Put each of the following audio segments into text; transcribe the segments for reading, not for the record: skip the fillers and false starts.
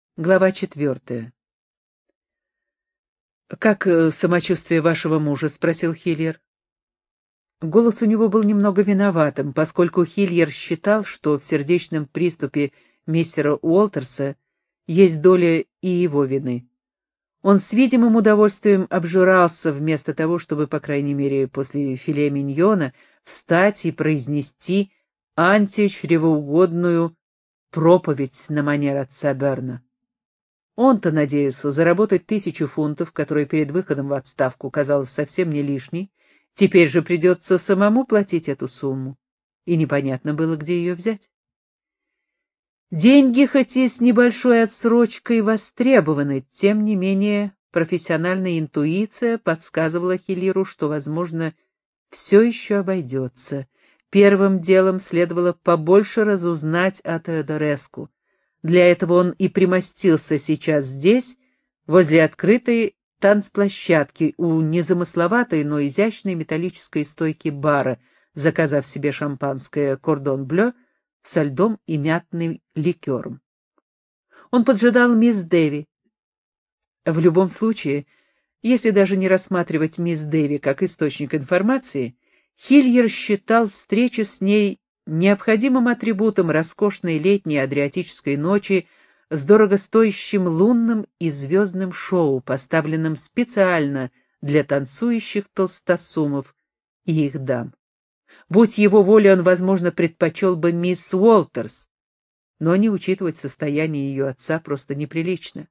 Глава 4. «Как самочувствие вашего мужа?» — спросил Хиллер. Голос у него был немного виноватым, поскольку Хиллер считал, что в сердечном приступе мистера Уолтерса есть доля и его вины. Он с видимым удовольствием обжирался вместо того, чтобы, по крайней мере, после филе миньона, встать и произнести античревоугодную проповедь на манер отца Берна. Он-то надеялся заработать 1000 фунтов, которая перед выходом в отставку казалась совсем не лишней. Теперь же придется самому платить эту сумму, и непонятно было, где ее взять. Деньги, хоть и с небольшой отсрочкой, востребованы, тем не менее профессиональная интуиция подсказывала Хиллеру, что, возможно, все еще обойдется. Первым делом следовало побольше разузнать о Теодореску. Для этого он и примостился сейчас здесь, возле открытой танцплощадки у незамысловатой, но изящной металлической стойки бара, заказав себе шампанское «Кордон Блeu» со льдом и мятным ликером. Он поджидал мисс Дэви. В любом случае, если даже не рассматривать мисс Дэви как источник информации, Хиллер считал встречу с ней необходимым атрибутом роскошной летней адриатической ночи с дорогостоящим лунным и звездным шоу, поставленным специально для танцующих толстосумов и их дам. Будь его воля, он, возможно, предпочел бы мисс Уолтерс, но не учитывать состояние ее отца просто неприлично.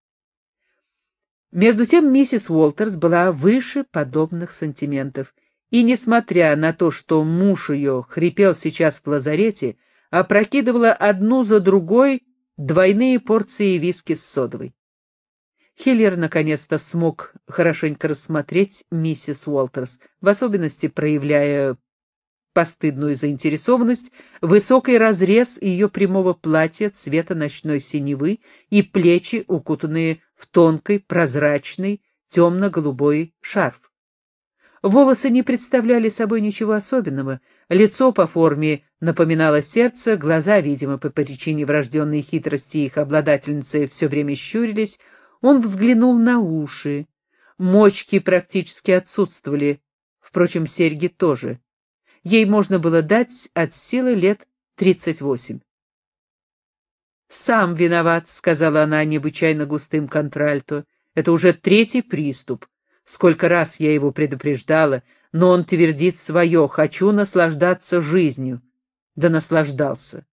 Между тем миссис Уолтерс была выше подобных сантиментов, и, несмотря на то, что муж ее хрипел сейчас в лазарете, опрокидывала одну за другой двойные порции виски с содовой. Хиллер наконец-то смог хорошенько рассмотреть миссис Уолтерс, в особенности проявляя постыдную заинтересованность, высокий разрез ее прямого платья цвета ночной синевы и плечи, укутанные в тонкий, прозрачный, темно-голубой шарф. Волосы не представляли собой ничего особенного, лицо по форме напоминало сердце, глаза, видимо, по причине врожденной хитрости их обладательницы, все время щурились. Он взглянул на уши. Мочки практически отсутствовали, впрочем, серьги тоже. Ей можно было дать от силы лет 38. «Сам виноват», — сказала она необычайно густым контральто. «Это уже 3-й приступ. Сколько раз я его предупреждала, но он твердит свое: хочу наслаждаться жизнью». Да наслаждался.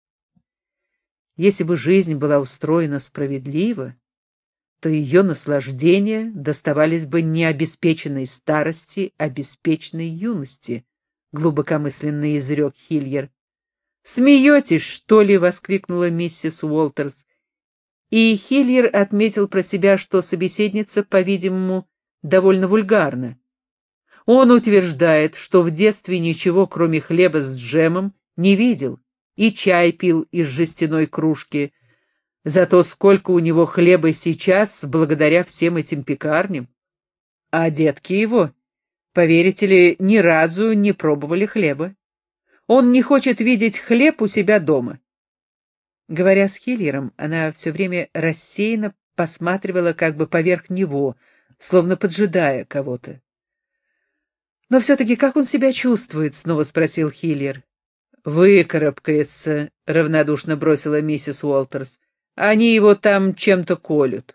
Если бы жизнь была устроена справедливо, то ее наслаждения доставались бы не обеспеченной старости, а беспечной юности, глубокомысленно изрек Хиллер. «Смеетесь, что ли?» — воскликнула миссис Уолтерс. И Хиллер отметил про себя, что собеседница, по-видимому, довольно вульгарна. Он утверждает, что в детстве ничего, кроме хлеба с джемом, не видел, и чай пил из жестяной кружки. Зато сколько у него хлеба сейчас, благодаря всем этим пекарням. А детки его, поверите ли, ни разу не пробовали хлеба. Он не хочет видеть хлеб у себя дома. Говоря с Хиллером, она все время рассеянно посматривала как бы поверх него, словно поджидая кого-то. «Но все-таки как он себя чувствует?» — снова спросил Хиллер. «Выкарабкается», — равнодушно бросила миссис Уолтерс. «Они его там чем-то колют».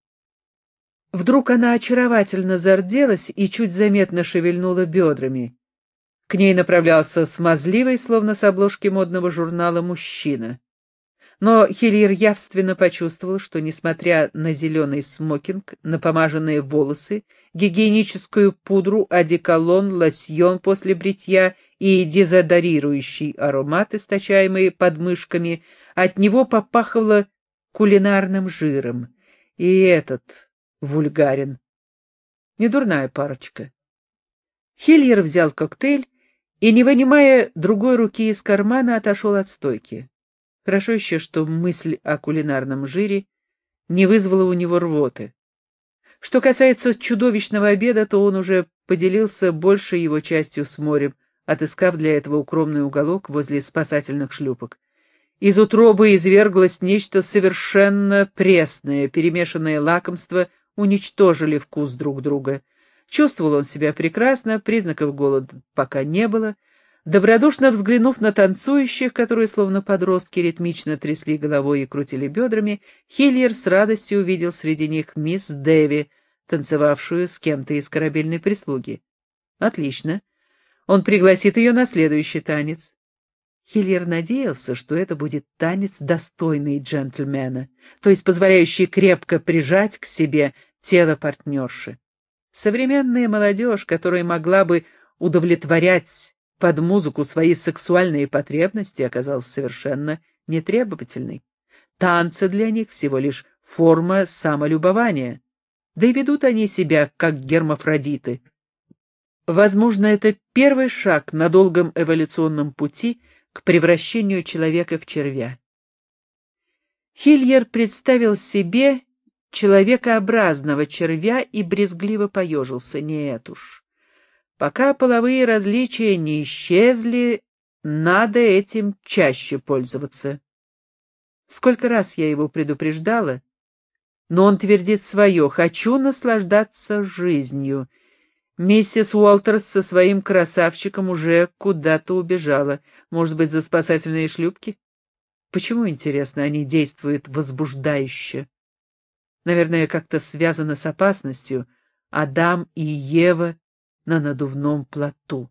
Вдруг она очаровательно зарделась и чуть заметно шевельнула бедрами. К ней направлялся смазливый, словно с обложки модного журнала, мужчина. Но Хиллер явственно почувствовал, что, несмотря на зеленый смокинг, напомаженные волосы, гигиеническую пудру, одеколон, лосьон после бритья и дезодорирующий аромат, источаемый подмышками, от него попахивало кулинарным жиром. И этот вульгарен. Недурная парочка. Хиллер взял коктейль и, не вынимая другой руки из кармана, отошел от стойки. Хорошо еще, что мысль о кулинарном жире не вызвала у него рвоты. Что касается чудовищного обеда, то он уже поделился большей его частью с морем, отыскав для этого укромный уголок возле спасательных шлюпок. Из утробы изверглось нечто совершенно пресное, перемешанные лакомства уничтожили вкус друг друга. Чувствовал он себя прекрасно, признаков голода пока не было. Добродушно взглянув на танцующих, которые словно подростки ритмично трясли головой и крутили бедрами, Хильер с радостью увидел среди них мисс Дэви, танцевавшую с кем-то из корабельной прислуги. Отлично. Он пригласит ее на следующий танец. Хильер надеялся, что это будет танец, достойный джентльмена, то есть позволяющий крепко прижать к себе тело партнерши. Современная молодежь, которая могла бы удовлетворять под музыку свои сексуальные потребности, оказалась совершенно нетребовательной. Танцы для них всего лишь форма самолюбования, да и ведут они себя как гермафродиты. Возможно, это первый шаг на долгом эволюционном пути к превращению человека в червя. Хильер представил себе человекообразного червя и брезгливо поежился. Нет уж. Пока половые различия не исчезли, надо этим чаще пользоваться. Сколько раз я его предупреждала, но он твердит свое: «Хочу наслаждаться жизнью». Миссис Уолтерс со своим красавчиком уже куда-то убежала. Может быть, за спасательные шлюпки? Почему, интересно, они действуют возбуждающе? Наверное, как-то связано с опасностью. Адам и Ева на надувном плоту.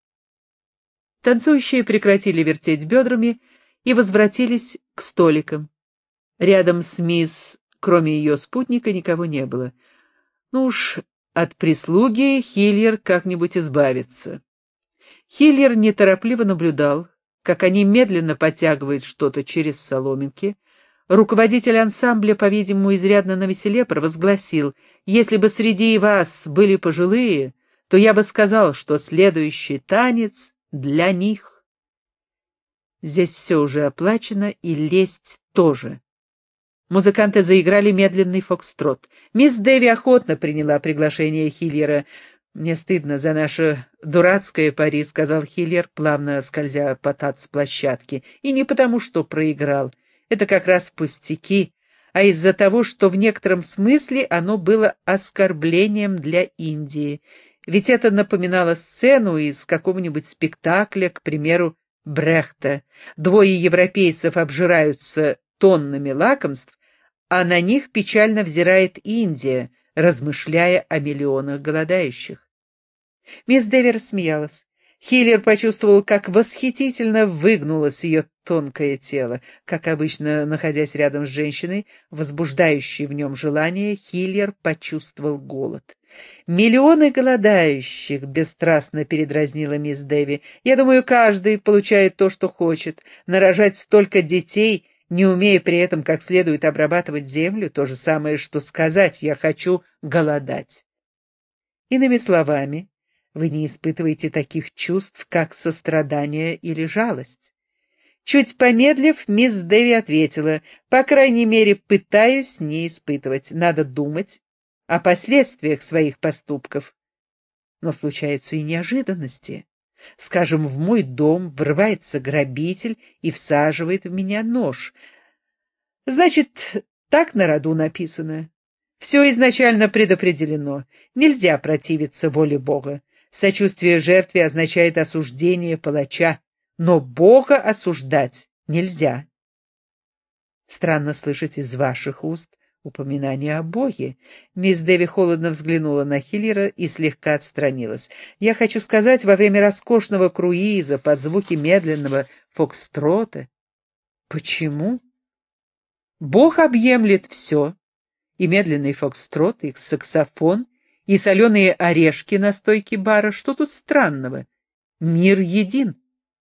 Танцующие прекратили вертеть бедрами и возвратились к столикам. Рядом с мисс, кроме ее спутника, никого не было. Ну уж, от прислуги Хильер как-нибудь избавится. Хильер неторопливо наблюдал, как они медленно подтягивают что-то через соломинки. Руководитель ансамбля, по-видимому, изрядно навеселе провозгласил: «Если бы среди вас были пожилые, то я бы сказал, что следующий танец для них». Здесь все уже оплачено, и лесть тоже. Музыканты заиграли медленный фокстрот. Мисс Дэви охотно приняла приглашение Хильера. «Мне стыдно за наше дурацкое пари», — сказал Хильер, плавно скользя по танцплощадке. «И не потому, что проиграл. Это как раз пустяки, а из-за того, что в некотором смысле оно было оскорблением для Индии. Ведь это напоминало сцену из какого-нибудь спектакля, к примеру, Брехта. Двое европейцев обжираются тоннами лакомств, а на них печально взирает Индия, размышляя о миллионах голодающих». Мисс Дэви рассмеялась. Хиллер почувствовал, как восхитительно выгнулось ее тонкое тело. Как обычно, находясь рядом с женщиной, возбуждающей в нем желание, Хиллер почувствовал голод. «Миллионы голодающих», — бесстрастно передразнила мисс Дэви. «Я думаю, каждый получает то, что хочет. Нарожать столько детей, не умея при этом как следует обрабатывать землю, то же самое, что сказать «я хочу голодать». Иными словами, вы не испытываете таких чувств, как сострадание или жалость». Чуть помедлив, мисс Дэви ответила: «По крайней мере, пытаюсь не испытывать. Надо думать о последствиях своих поступков. Но случаются и неожиданности. Скажем, в мой дом врывается грабитель и всаживает в меня нож. Значит, так на роду написано. Все изначально предопределено. Нельзя противиться воле Бога. Сочувствие жертве означает осуждение палача, но Бога осуждать нельзя». Странно слышать из ваших уст упоминание о Боге. Мисс Дэви холодно взглянула на Хиллера и слегка отстранилась. «Я хочу сказать, во время роскошного круиза под звуки медленного фокстрота». «Почему?» «Бог объемлет все, и медленный фокстрот, и саксофон, и соленые орешки на стойке бара. Что тут странного? Мир един».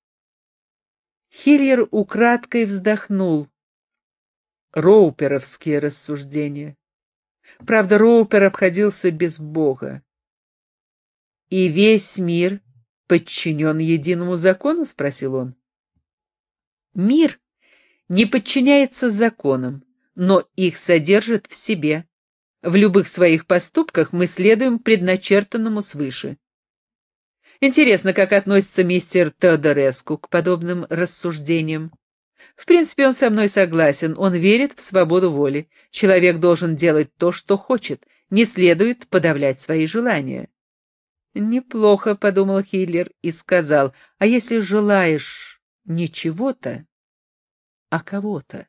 Хиллер украдкой вздохнул. Роуперовские рассуждения. Правда, Роупер обходился без Бога. «И весь мир подчинен единому закону?» — спросил он. «Мир не подчиняется законам, но их содержит в себе. В любых своих поступках мы следуем предначертанному свыше». Интересно, как относится мистер Теодореску к подобным рассуждениям. В принципе, он со мной согласен, он верит в свободу воли. Человек должен делать то, что хочет, не следует подавлять свои желания. «Неплохо», — подумал Хиллер и сказал, «а если желаешь не чего-то, а кого-то?»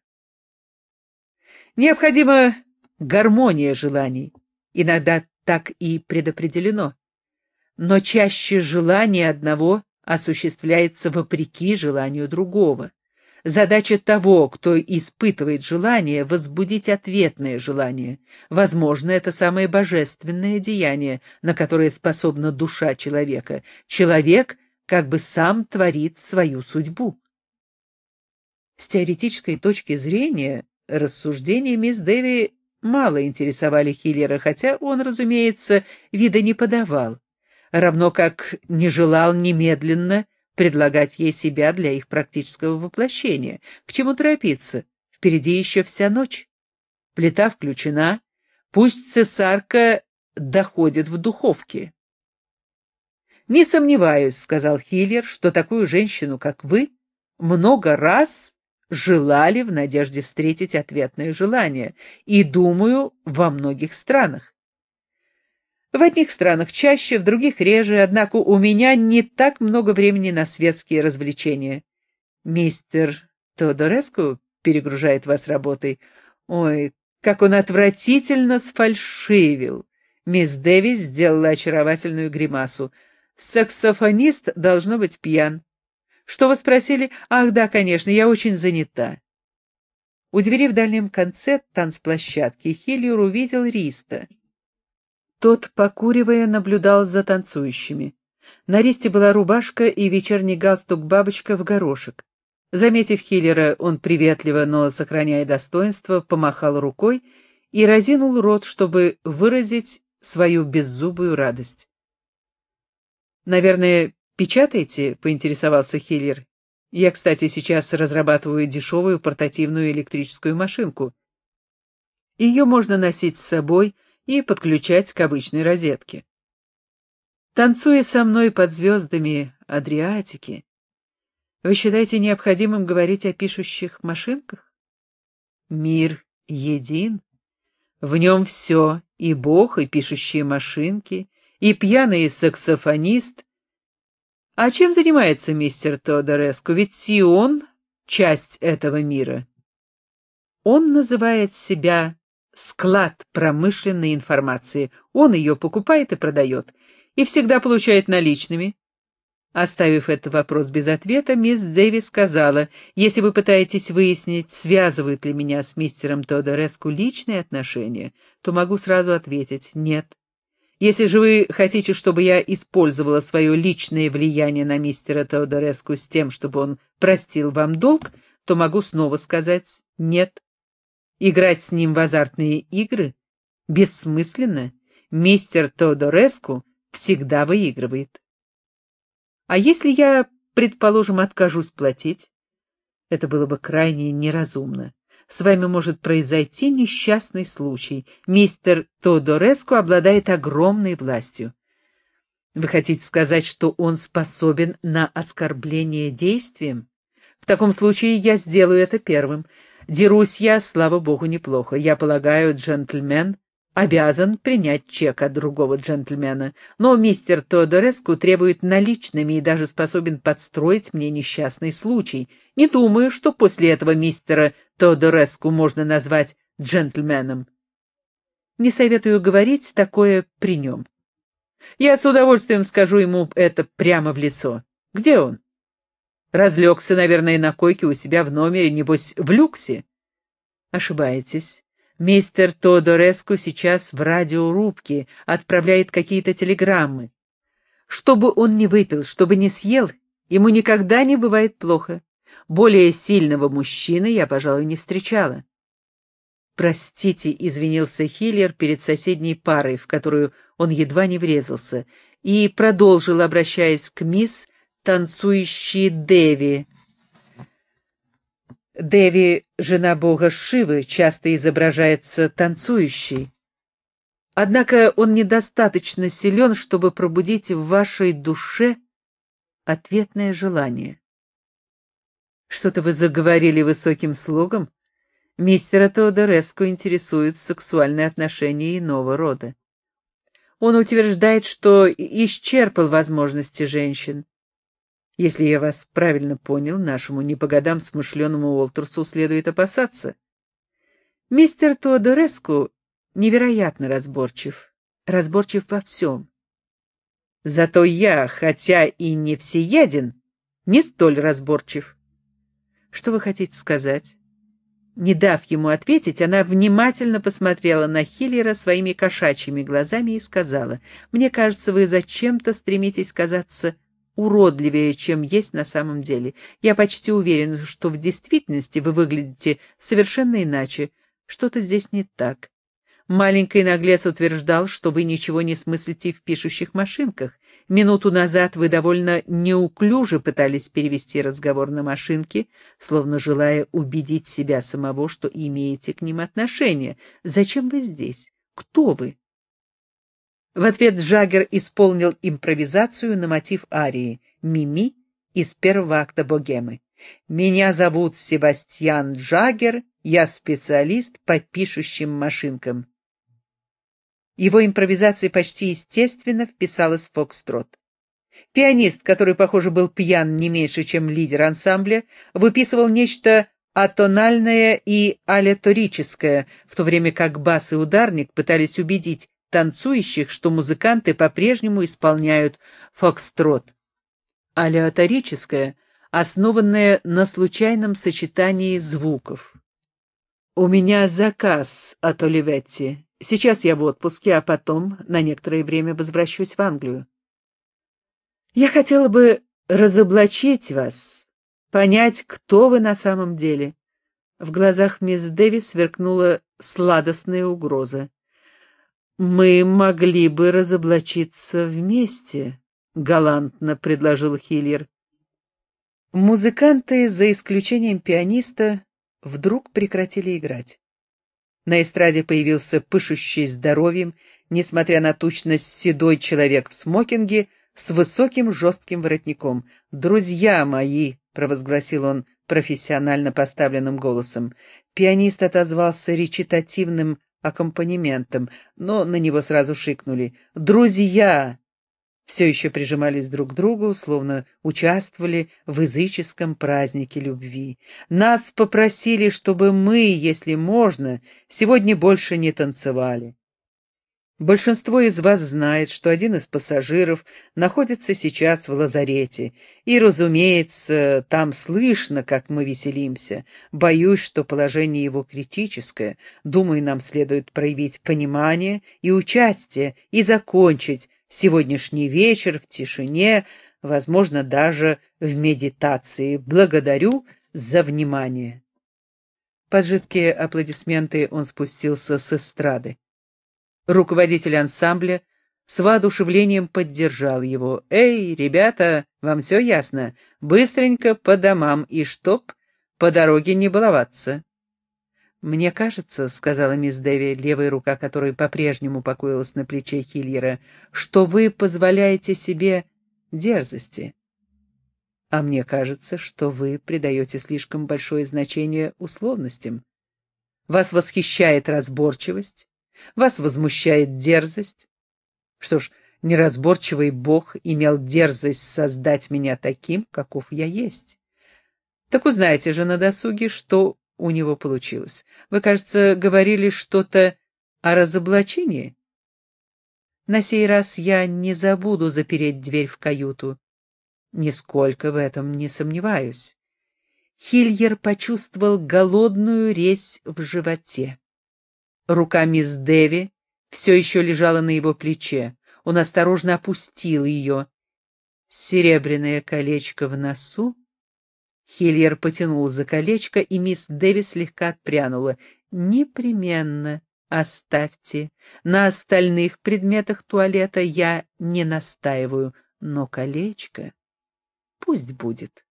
Необходима гармония желаний. Иногда так и предопределено. Но чаще желание одного осуществляется вопреки желанию другого. Задача того, кто испытывает желание, возбудить ответное желание. Возможно, это самое божественное деяние, на которое способна душа человека. Человек как бы сам творит свою судьбу. С теоретической точки зрения, рассуждения мисс Дэви мало интересовали Хиллера, хотя он, разумеется, вида не подавал, равно как не желал немедленно предлагать ей себя для их практического воплощения. К чему торопиться? Впереди еще вся ночь. Плита включена, пусть цесарка доходит в духовке. «Не сомневаюсь», — сказал Хиллер, — «что такую женщину, как вы, много раз желали в надежде встретить ответное желание, и, думаю, во многих странах. В одних странах чаще, в других реже, однако у меня не так много времени на светские развлечения. Мистер Теодореску перегружает вас работой. Ой, как он отвратительно сфальшивил. Мисс Дэвис сделала очаровательную гримасу. Саксофонист должно быть пьян. Что вы спросили? Ах, да, конечно, я очень занята. У двери в дальнем конце танцплощадки Хиллер увидел Риста. Тот, покуривая, наблюдал за танцующими. На Ристе была рубашка и вечерний галстук-бабочка в горошек. Заметив Хиллера, он приветливо, но, сохраняя достоинство, помахал рукой и разинул рот, чтобы выразить свою беззубую радость. «Наверное, печатаете?» — поинтересовался Хиллер. «Я, кстати, сейчас разрабатываю дешевую портативную электрическую машинку. Ее можно носить с собой и подключать к обычной розетке. Танцуя со мной под звездами Адриатики, вы считаете необходимым говорить о пишущих машинках? Мир един. В нем все, и Бог, и пишущие машинки, и пьяный саксофонист. А чем занимается мистер Теодореску? Ведь и он часть этого мира. Он называет себя склад промышленной информации. Он ее покупает и продает, и всегда получает наличными. Оставив этот вопрос без ответа, мисс Дэви сказала, «Если вы пытаетесь выяснить, связывают ли меня с мистером Теодореску личные отношения, то могу сразу ответить «нет». Если же вы хотите, чтобы я использовала свое личное влияние на мистера Теодореску с тем, чтобы он простил вам долг, то могу снова сказать «нет». Играть с ним в азартные игры бессмысленно. Мистер Теодореску всегда выигрывает. А если я, предположим, откажусь платить? Это было бы крайне неразумно. С вами может произойти несчастный случай. Мистер Теодореску обладает огромной властью. Вы хотите сказать, что он способен на оскорбление действием? В таком случае я сделаю это первым. Дерусь я, слава богу, неплохо. Я полагаю, джентльмен обязан принять чек от другого джентльмена, но мистер Теодореску требует наличными и даже способен подстроить мне несчастный случай. Не думаю, что после этого мистера Теодореску можно назвать джентльменом. Не советую говорить такое при нем. Я с удовольствием скажу ему это прямо в лицо. Где он? Разлегся, наверное, на койке у себя в номере, небось, в люксе. Ошибаетесь. Мистер Теодореску сейчас в радиорубке, отправляет какие-то телеграммы. Что бы он ни выпил, что бы ни съел, ему никогда не бывает плохо. Более сильного мужчины я, пожалуй, не встречала. «Простите», — извинился Хиллер перед соседней парой, в которую он едва не врезался, и продолжил, обращаясь к мисс, танцующей Дэви. Дэви, жена бога Шивы, часто изображается танцующей. Однако он недостаточно силен, чтобы пробудить в вашей душе ответное желание. Что-то вы заговорили высоким слогом? Мистера Теодореску интересуют сексуальные отношения иного рода. Он утверждает, что исчерпал возможности женщин. Если я вас правильно понял, нашему не по годам смышленому Уолтерсу следует опасаться. Мистер Теодореску невероятно разборчив во всем. Зато я, хотя и не всеяден, не столь разборчив. Что вы хотите сказать? Не дав ему ответить, она внимательно посмотрела на Хиллера своими кошачьими глазами и сказала: «Мне кажется, вы зачем-то стремитесь казаться уродливее, чем есть на самом деле. Я почти уверен, что в действительности вы выглядите совершенно иначе. Что-то здесь не так. Маленький наглец утверждал, что вы ничего не смыслите в пишущих машинках. Минуту назад вы довольно неуклюже пытались перевести разговор на машинки, словно желая убедить себя самого, что имеете к ним отношение. Зачем вы здесь? Кто вы?» В ответ Джаггер исполнил импровизацию на мотив арии «Мими» из первого акта «Богемы». «Меня зовут Себастьян Джаггер, я специалист по пишущим машинкам». Его импровизация почти естественно вписалась в фокстрот. Пианист, который, похоже, был пьян не меньше, чем лидер ансамбля, выписывал нечто атональное и алеторическое, в то время как бас и ударник пытались убедить танцующих, что музыканты по-прежнему исполняют фокстрот. Алеаторическое, основанное на случайном сочетании звуков. «У меня заказ от Оливетти. Сейчас я в отпуске, а потом на некоторое время возвращусь в Англию. Я хотела бы разоблачить вас, понять, кто вы на самом деле». В глазах мисс Дэвис сверкнула сладостная угроза. «Мы могли бы разоблачиться вместе», — галантно предложил Хиллер. Музыканты, за исключением пианиста, вдруг прекратили играть. На эстраде появился пышущий здоровьем, несмотря на тучность, седой человек в смокинге с высоким жестким воротником. «Друзья мои», — провозгласил он профессионально поставленным голосом. Пианист отозвался речитативным аккомпанементом, но на него сразу шикнули. «Друзья!» Все еще прижимались друг к другу, словно участвовали в языческом празднике любви. «Нас попросили, чтобы мы, если можно, сегодня больше не танцевали. Большинство из вас знает, что один из пассажиров находится сейчас в лазарете, и, разумеется, там слышно, как мы веселимся. Боюсь, что положение его критическое. Думаю, нам следует проявить понимание и участие и закончить сегодняшний вечер в тишине, возможно, даже в медитации. Благодарю за внимание». Под жидкие аплодисменты он спустился с эстрады. Руководитель ансамбля с воодушевлением поддержал его. «Эй, ребята, вам все ясно? Быстренько по домам и чтоб по дороге не баловаться». «Мне кажется, — сказала мисс Дэви, левая рука которой по-прежнему покоилась на плече Хиллера, — что вы позволяете себе дерзости. А мне кажется, что вы придаете слишком большое значение условностям. Вас восхищает разборчивость, вас возмущает дерзость. Что ж, неразборчивый Бог имел дерзость создать меня таким, каков я есть. Так узнайте же на досуге, что у него получилось. Вы, кажется, говорили что-то о разоблачении? На сей раз я не забуду запереть дверь в каюту. Нисколько в этом не сомневаюсь». Хиллер почувствовал голодную резь в животе. Рука мисс Дэви все еще лежала на его плече. Он осторожно опустил ее. Серебряное колечко в носу. Хиллер потянул за колечко, и мисс Дэви слегка отпрянула. «Непременно оставьте. На остальных предметах туалета я не настаиваю, но колечко пусть будет».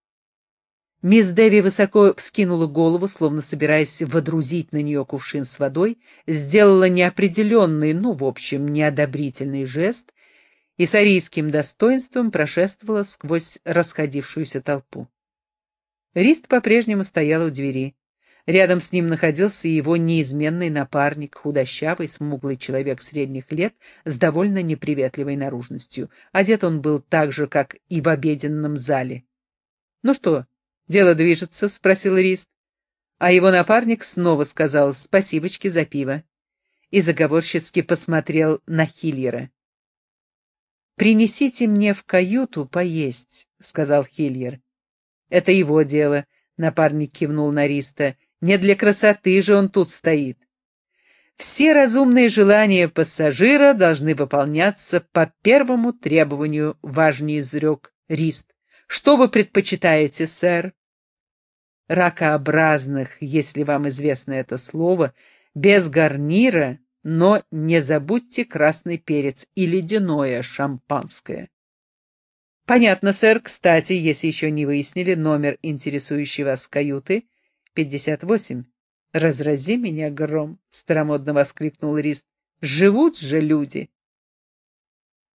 Мисс Дэви высоко вскинула голову, словно собираясь водрузить на нее кувшин с водой, сделала неопределенный, в общем, неодобрительный жест и с арийским достоинством прошествовала сквозь расходившуюся толпу. Рист по-прежнему стоял у двери. Рядом с ним находился его неизменный напарник, худощавый, смуглый человек средних лет с довольно неприветливой наружностью. Одет он был так же, как и в обеденном зале. «Ну что, дело движется?» — спросил Рист. А его напарник снова сказал «спасибочки за пиво» и заговорщицки посмотрел на Хильера. «Принесите мне в каюту поесть», — сказал Хильер. «Это его дело», — напарник кивнул на Риста. «Не для красоты же он тут стоит». «Все разумные желания пассажира должны выполняться по первому требованию», — важнее изрек Рист. «Что вы предпочитаете, сэр?» «Ракообразных, если вам известно это слово, без гарнира, но не забудьте красный перец и ледяное шампанское». «Понятно, сэр. Кстати, если еще не выяснили номер интересующей вас каюты, 58. «Разрази меня гром!» — старомодно воскликнул Рист. «Живут же люди!»